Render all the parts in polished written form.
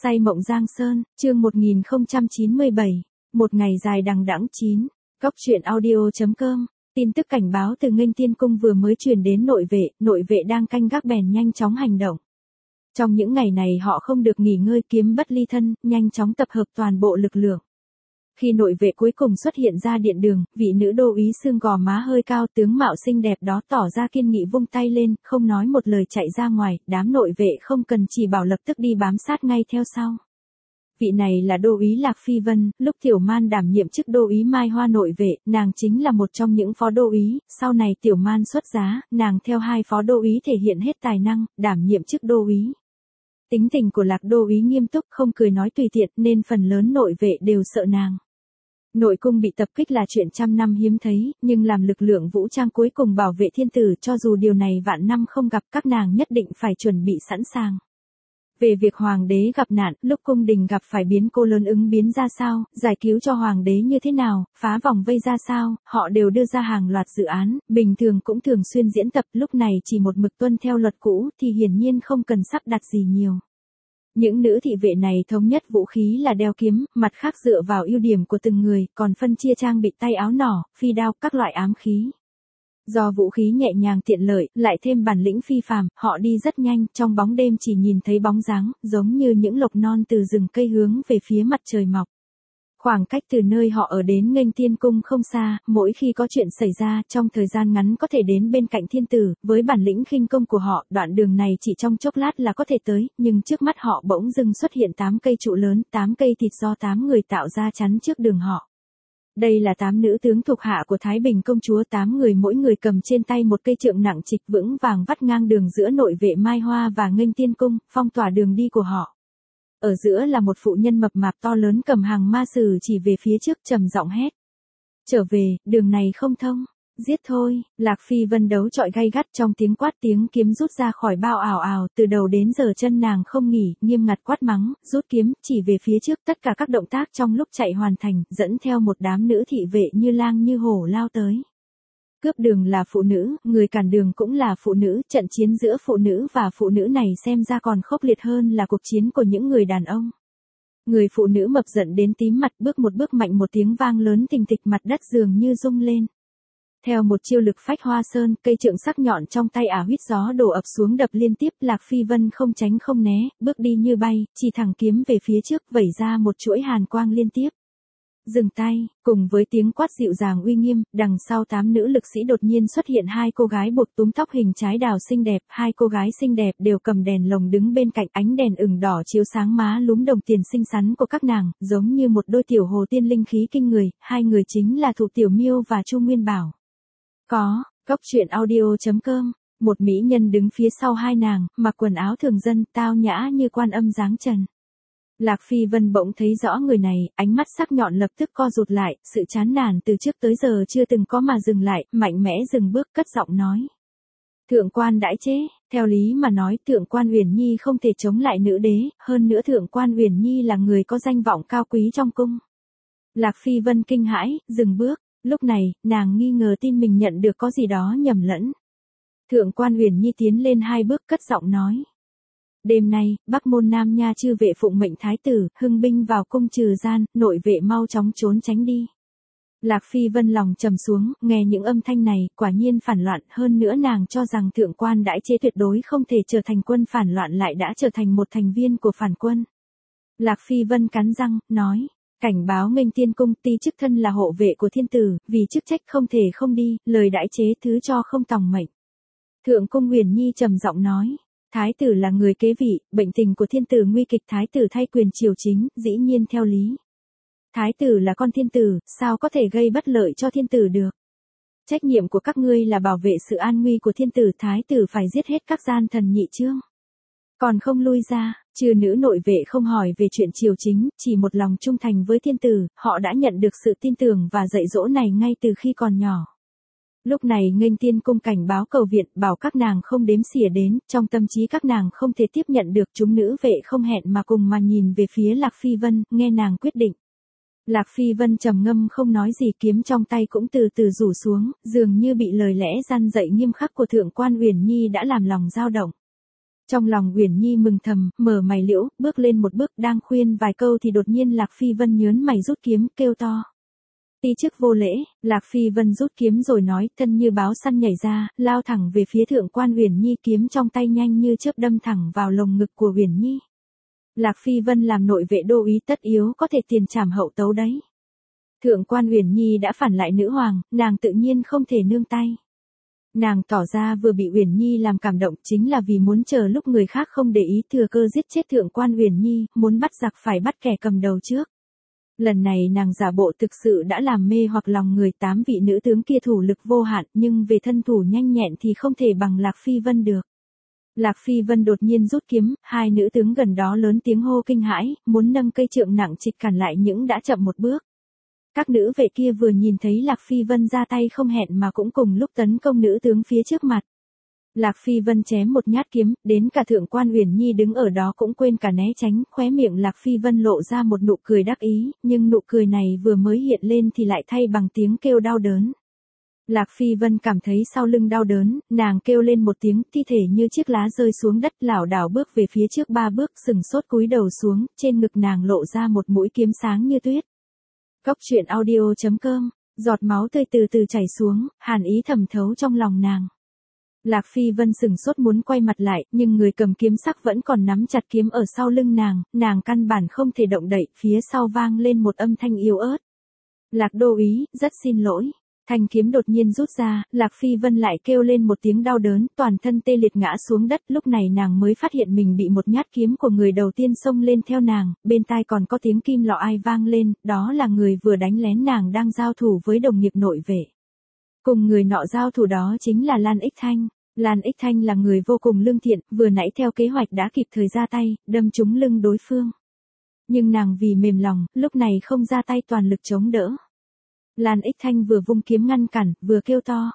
Say mộng Giang Sơn, chương 1097, một ngày dài đằng đẵng 9. Góc truyện audio.com. Tin tức cảnh báo từ Nghênh Tiên Cung vừa mới truyền đến nội vệ đang canh gác bèn nhanh chóng hành động. Trong những ngày này họ không được nghỉ ngơi, kiếm bất ly thân, nhanh chóng tập hợp toàn bộ lực lượng. Khi nội vệ cuối cùng xuất hiện ra điện đường, vị nữ đô úy xương gò má hơi cao, tướng mạo xinh đẹp đó tỏ ra kiên nghị, vung tay lên, không nói một lời chạy ra ngoài, đám nội vệ không cần chỉ bảo lập tức đi bám sát ngay theo sau. Vị này là đô úy Lạc Phi Vân, lúc Tiểu Man đảm nhiệm chức đô úy Mai Hoa nội vệ, nàng chính là một trong những phó đô úy, sau này Tiểu Man xuất giá, nàng theo hai phó đô úy thể hiện hết tài năng, đảm nhiệm chức đô úy. Tính tình của Lạc đô úy nghiêm túc, không cười nói tùy tiện, nên phần lớn nội vệ đều sợ nàng. Nội cung bị tập kích là chuyện trăm năm hiếm thấy, nhưng làm lực lượng vũ trang cuối cùng bảo vệ thiên tử, cho dù điều này vạn năm không gặp, các nàng nhất định phải chuẩn bị sẵn sàng. Về việc hoàng đế gặp nạn, lúc cung đình gặp phải biến cố lớn ứng biến ra sao, giải cứu cho hoàng đế như thế nào, phá vòng vây ra sao, họ đều đưa ra hàng loạt dự án, bình thường cũng thường xuyên diễn tập, lúc này chỉ một mực tuân theo luật cũ thì hiển nhiên không cần sắp đặt gì nhiều. Những nữ thị vệ này thống nhất vũ khí là đeo kiếm, mặt khác dựa vào ưu điểm của từng người, còn phân chia trang bị tay áo nỏ, phi đao, các loại ám khí. Do vũ khí nhẹ nhàng tiện lợi, lại thêm bản lĩnh phi phàm, họ đi rất nhanh, trong bóng đêm chỉ nhìn thấy bóng dáng, giống như những lộc non từ rừng cây hướng về phía mặt trời mọc. Khoảng cách từ nơi họ ở đến Nghênh Tiên Cung không xa, mỗi khi có chuyện xảy ra, trong thời gian ngắn có thể đến bên cạnh thiên tử, với bản lĩnh khinh công của họ, đoạn đường này chỉ trong chốc lát là có thể tới, nhưng trước mắt họ bỗng dưng xuất hiện 8 cây trụ lớn, 8 cây thịt do 8 người tạo ra chắn trước đường họ. Đây là 8 nữ tướng thuộc hạ của Thái Bình công chúa, 8 người mỗi người cầm trên tay một cây trượng nặng trịch vững vàng vắt ngang đường giữa nội vệ Mai Hoa và Nghênh Tiên Cung, phong tỏa đường đi của họ. Ở giữa là một phụ nhân mập mạp to lớn cầm hàng ma sử chỉ về phía trước, trầm giọng hét. Trở về, đường này không thông, giết thôi. Lạc Phi Vân đấu chọi gay gắt, trong tiếng quát tiếng kiếm rút ra khỏi bao ào ào, từ đầu đến giờ chân nàng không nghỉ, nghiêm ngặt quát mắng, rút kiếm, chỉ về phía trước, tất cả các động tác trong lúc chạy hoàn thành, dẫn theo một đám nữ thị vệ như lang như hổ lao tới. Cướp đường là phụ nữ, người cản đường cũng là phụ nữ, trận chiến giữa phụ nữ và phụ nữ này xem ra còn khốc liệt hơn là cuộc chiến của những người đàn ông. Người phụ nữ mập giận đến tím mặt, bước một bước mạnh, một tiếng vang lớn thình thịch, mặt đất dường như rung lên. Theo một chiêu lực phách hoa sơn, cây trượng sắc nhọn trong tay ả huýt gió đổ ập xuống đập liên tiếp, Lạc Phi Vân không tránh không né, bước đi như bay, chỉ thẳng kiếm về phía trước, vẩy ra một chuỗi hàn quang liên tiếp. Dừng tay, cùng với tiếng quát dịu dàng uy nghiêm, đằng sau 8 nữ lực sĩ đột nhiên xuất hiện 2 cô gái buộc túm tóc hình trái đào xinh đẹp, 2 cô gái xinh đẹp đều cầm đèn lồng đứng bên cạnh, ánh đèn ửng đỏ chiếu sáng má lúm đồng tiền xinh xắn của các nàng, giống như một đôi tiểu hồ tiên linh khí kinh người, 2 người chính là Thụ Tiểu Miêu và Chu Nguyên Bảo. Góc truyện audio.com. Một mỹ nhân đứng phía sau hai nàng, mặc quần áo thường dân, tao nhã như quan âm dáng trần. Lạc Phi Vân bỗng thấy rõ người này, ánh mắt sắc nhọn lập tức co rụt lại, sự chán nản từ trước tới giờ chưa từng có mà dừng lại, mạnh mẽ dừng bước, cất giọng nói. Thượng quan đãi chế, theo lý mà nói Thượng quan Uyển Nhi không thể chống lại nữ đế, hơn nữa Thượng quan Uyển Nhi là người có danh vọng cao quý trong cung. Lạc Phi Vân kinh hãi, dừng bước, lúc này, nàng nghi ngờ tin mình nhận được có gì đó nhầm lẫn. Thượng quan Uyển Nhi tiến lên 2 bước, cất giọng nói. Đêm nay, Bắc Môn Nam Nha chư vệ phụng mệnh thái tử, hưng binh vào cung trừ gian, nội vệ mau chóng trốn tránh đi. Lạc Phi Vân lòng trầm xuống, nghe những âm thanh này, quả nhiên phản loạn, hơn nữa nàng cho rằng Thượng quan đãi chế tuyệt đối không thể trở thành quân phản loạn, lại đã trở thành một thành viên của phản quân. Lạc Phi Vân cắn răng, nói. Cảnh báo Nghênh Tiên Cung, ti chức thân là hộ vệ của thiên tử, vì chức trách không thể không đi, lời đãi chế thứ cho không tòng mệnh. Thượng cung Uyển Nhi trầm giọng nói. Thái tử là người kế vị, bệnh tình của thiên tử nguy kịch, thái tử thay quyền triều chính, dĩ nhiên theo lý. Thái tử là con thiên tử, sao có thể gây bất lợi cho thiên tử được? Trách nhiệm của các ngươi là bảo vệ sự an nguy của thiên tử, thái tử phải giết hết các gian thần nhị trương. Còn không lui ra, chư nữ nội vệ không hỏi về chuyện triều chính, chỉ một lòng trung thành với thiên tử, họ đã nhận được sự tin tưởng và dạy dỗ này ngay từ khi còn nhỏ. Lúc này Nghênh Tiên Cung cảnh báo cầu viện, bảo các nàng không đếm xỉa đến, trong tâm trí các nàng không thể tiếp nhận được, chúng nữ vệ không hẹn mà cùng mà nhìn về phía Lạc Phi Vân, nghe nàng quyết định. Lạc Phi Vân trầm ngâm không nói gì, kiếm trong tay cũng từ từ rủ xuống, dường như bị lời lẽ gian dạy nghiêm khắc của Thượng quan Uyển Nhi đã làm lòng dao động. Trong lòng Uyển Nhi mừng thầm, mở mày liễu, bước lên một bước, đang khuyên vài câu thì đột nhiên Lạc Phi Vân nhớn mày rút kiếm, kêu to. Ti chức vô lễ, Lạc Phi Vân rút kiếm rồi nói, thân như báo săn nhảy ra, lao thẳng về phía thượng quan Uyển Nhi, kiếm trong tay nhanh như chớp đâm thẳng vào lồng ngực của Uyển Nhi. Lạc Phi Vân làm nội vệ đô úy tất yếu có thể tiền trảm hậu tấu đấy. Thượng quan Uyển Nhi đã phản lại nữ hoàng, nàng tự nhiên không thể nương tay. Nàng tỏ ra vừa bị Uyển Nhi làm cảm động chính là vì muốn chờ lúc người khác không để ý thừa cơ giết chết thượng quan Uyển Nhi, muốn bắt giặc phải bắt kẻ cầm đầu trước. Lần này nàng giả bộ thực sự đã làm mê hoặc lòng người, 8 vị nữ tướng kia thủ lực vô hạn nhưng về thân thủ nhanh nhẹn thì không thể bằng Lạc Phi Vân được. Lạc Phi Vân đột nhiên rút kiếm, hai nữ tướng gần đó lớn tiếng hô kinh hãi, muốn nâng cây trượng nặng trịch cản lại nhưng đã chậm một bước. Các nữ vệ kia vừa nhìn thấy Lạc Phi Vân ra tay không hẹn mà cũng cùng lúc tấn công nữ tướng phía trước mặt. Lạc Phi Vân chém một nhát kiếm, đến cả thượng quan Uyển Nhi đứng ở đó cũng quên cả né tránh, khóe miệng Lạc Phi Vân lộ ra một nụ cười đắc ý, nhưng nụ cười này vừa mới hiện lên thì lại thay bằng tiếng kêu đau đớn. Lạc Phi Vân cảm thấy sau lưng đau đớn, nàng kêu lên một tiếng, thi thể như chiếc lá rơi xuống đất, lảo đảo bước về phía trước 3 bước, sừng sốt cúi đầu xuống, trên ngực nàng lộ ra một mũi kiếm sáng như tuyết. Góc truyện audio.com, giọt máu tươi từ từ chảy xuống, hàn ý thẩm thấu trong lòng nàng. Lạc Phi Vân sừng sốt muốn quay mặt lại, nhưng người cầm kiếm sắc vẫn còn nắm chặt kiếm ở sau lưng nàng căn bản không thể động đậy, phía sau vang lên một âm thanh yếu ớt. Lạc đô úy, rất xin lỗi. Thanh kiếm đột nhiên rút ra, Lạc Phi Vân lại kêu lên một tiếng đau đớn, toàn thân tê liệt ngã xuống đất, lúc này nàng mới phát hiện mình bị một nhát kiếm của người đầu tiên xông lên theo nàng, bên tai còn có tiếng kim lọ ai vang lên, đó là người vừa đánh lén nàng đang giao thủ với đồng nghiệp nội vệ. Cùng người nọ giao thủ đó chính là Lan Ích Thanh. Lan Ích Thanh là người vô cùng lương thiện, vừa nãy theo kế hoạch đã kịp thời ra tay, đâm trúng lưng đối phương. Nhưng nàng vì mềm lòng, lúc này không ra tay toàn lực chống đỡ. Lan Ích Thanh vừa vung kiếm ngăn cản, vừa kêu to.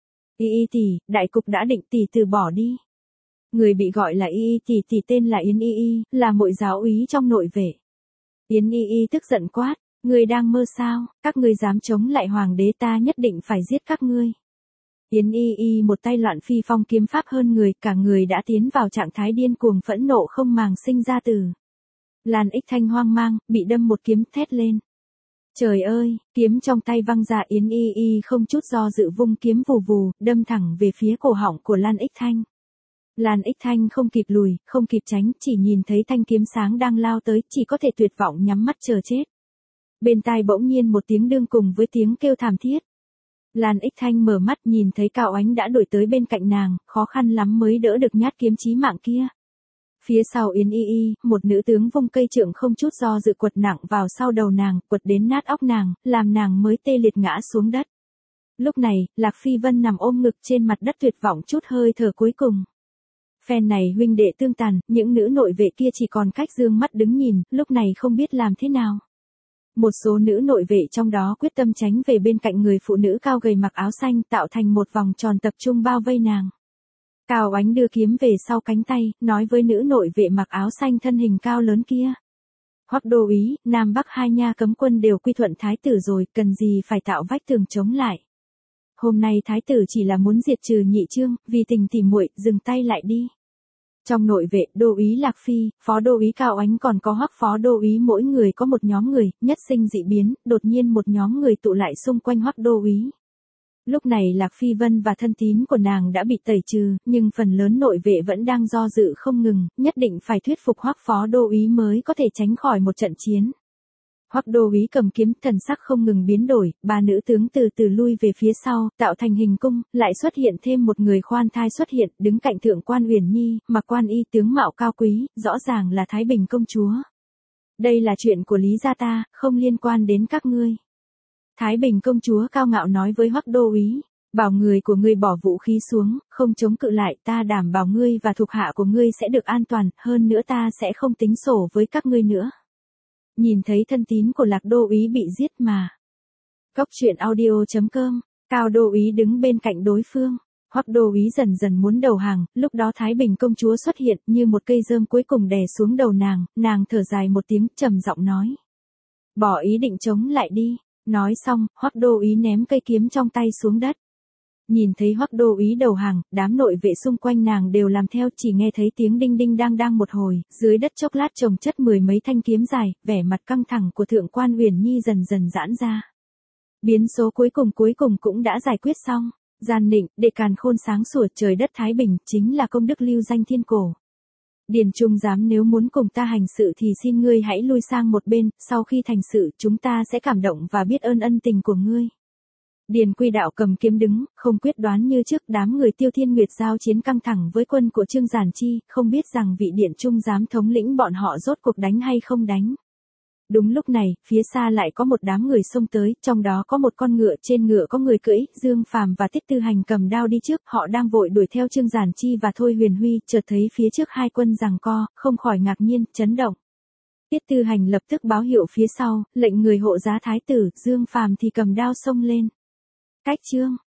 Y Y tỷ, đại cục đã định, tỷ từ bỏ đi. Người bị gọi là Y Y tỷ tên là Yến Y Y, là mội giáo úy trong nội vệ. Yến Y Y tức giận quát, người đang mơ sao, các ngươi dám chống lại hoàng đế ta nhất định phải giết các ngươi. Yến Y Y một tay loạn phi phong kiếm pháp hơn người, cả người đã tiến vào trạng thái điên cuồng phẫn nộ không màng sinh ra từ. Lan Ích Thanh hoang mang, bị đâm một kiếm thét lên. Trời ơi, kiếm trong tay văng ra, Yến Y Y không chút do dự vung kiếm vù vù, đâm thẳng về phía cổ họng của Lan Ích Thanh. Lan Ích Thanh không kịp lùi, không kịp tránh, chỉ nhìn thấy thanh kiếm sáng đang lao tới, chỉ có thể tuyệt vọng nhắm mắt chờ chết. Bên tai bỗng nhiên một tiếng đương cùng với tiếng kêu thảm thiết. Lan Ích Thanh mở mắt nhìn thấy Cao Ánh đã đuổi tới bên cạnh nàng, khó khăn lắm mới đỡ được nhát kiếm chí mạng kia. Phía sau Yến Y Y, một nữ tướng vung cây trượng không chút do dự quật nặng vào sau đầu nàng, quật đến nát óc nàng, làm nàng mới tê liệt ngã xuống đất. Lúc này, Lạc Phi Vân nằm ôm ngực trên mặt đất tuyệt vọng chút hơi thở cuối cùng. Phen này huynh đệ tương tàn, những nữ nội vệ kia chỉ còn cách dương mắt đứng nhìn, lúc này không biết làm thế nào. Một số nữ nội vệ trong đó quyết tâm tránh về bên cạnh người phụ nữ cao gầy mặc áo xanh, tạo thành một vòng tròn tập trung bao vây nàng. Cao Ánh đưa kiếm về sau cánh tay, nói với nữ nội vệ mặc áo xanh thân hình cao lớn kia. Hoắc đô úy, Nam Bắc hai nha cấm quân đều quy thuận thái tử rồi, cần gì phải tạo vách tường chống lại. Hôm nay thái tử chỉ là muốn diệt trừ Nhị Trương, vì tình tỉ muội, dừng tay lại đi. Trong nội vệ, đô úy Lạc Phi, phó đô úy Cao Ánh còn có Hoắc phó đô úy, mỗi người có một nhóm người, nhất sinh dị biến, đột nhiên một nhóm người tụ lại xung quanh Hoắc đô úy. Lúc này Lạc Phi Vân và thân tín của nàng đã bị tẩy trừ, nhưng phần lớn nội vệ vẫn đang do dự không ngừng, nhất định phải thuyết phục Hoắc phó đô úy mới có thể tránh khỏi một trận chiến. Hoắc đô úy cầm kiếm, thần sắc không ngừng biến đổi, ba nữ tướng từ từ lui về phía sau, tạo thành hình cung, lại xuất hiện thêm một người khoan thai xuất hiện, đứng cạnh thượng quan Uyển Nhi, mặc quan y tướng mạo cao quý, rõ ràng là Thái Bình công chúa. Đây là chuyện của Lý gia ta, không liên quan đến các ngươi. Thái Bình công chúa cao ngạo nói với Hoắc đô úy, bảo người của ngươi bỏ vũ khí xuống, không chống cự lại, ta đảm bảo ngươi và thuộc hạ của ngươi sẽ được an toàn, hơn nữa ta sẽ không tính sổ với các ngươi nữa. Nhìn thấy thân tín của Lạc đô úy bị giết mà. Góc truyện audio.com, Cao đô úy đứng bên cạnh đối phương. Hoắc đô úy dần dần muốn đầu hàng, lúc đó Thái Bình công chúa xuất hiện như một cây rơm cuối cùng đè xuống đầu nàng thở dài một tiếng, trầm giọng nói. Bỏ ý định chống lại đi. Nói xong, Hoắc đô úy ném cây kiếm trong tay xuống đất. Nhìn thấy Hoắc đô úy đầu hàng, đám nội vệ xung quanh nàng đều làm theo, chỉ nghe thấy tiếng đinh đinh đang đang một hồi, dưới đất chốc lát chồng chất 10 mấy thanh kiếm dài, vẻ mặt căng thẳng của thượng quan Uyển Nhi dần dần giãn ra. Biến số cuối cùng cũng đã giải quyết xong. Gian nịnh, để càn khôn sáng sủa, trời đất thái bình, chính là công đức lưu danh thiên cổ. Điền Trung giám, nếu muốn cùng ta hành sự thì xin ngươi hãy lui sang một bên, sau khi thành sự chúng ta sẽ cảm động và biết ơn ân tình của ngươi. Điền Quy Đạo cầm kiếm đứng, không quyết đoán như trước, đám người Tiêu Thiên Nguyệt giao chiến căng thẳng với quân của Trương Giản Chi, không biết rằng vị Điện Trung giám thống lĩnh bọn họ rốt cuộc đánh hay không đánh. Đúng lúc này, phía xa lại có một đám người xông tới, trong đó có một con ngựa, trên ngựa có người cưỡi, Dương Phàm và Tiết Tư Hành cầm đao đi trước, họ đang vội đuổi theo Trương Giản Chi và Thôi Huyền Huy, chợt thấy phía trước hai quân giằng co, không khỏi ngạc nhiên, chấn động. Tiết Tư Hành lập tức báo hiệu phía sau, lệnh người hộ giá thái tử, Dương Phàm thì cầm đao xông lên. Cách Trương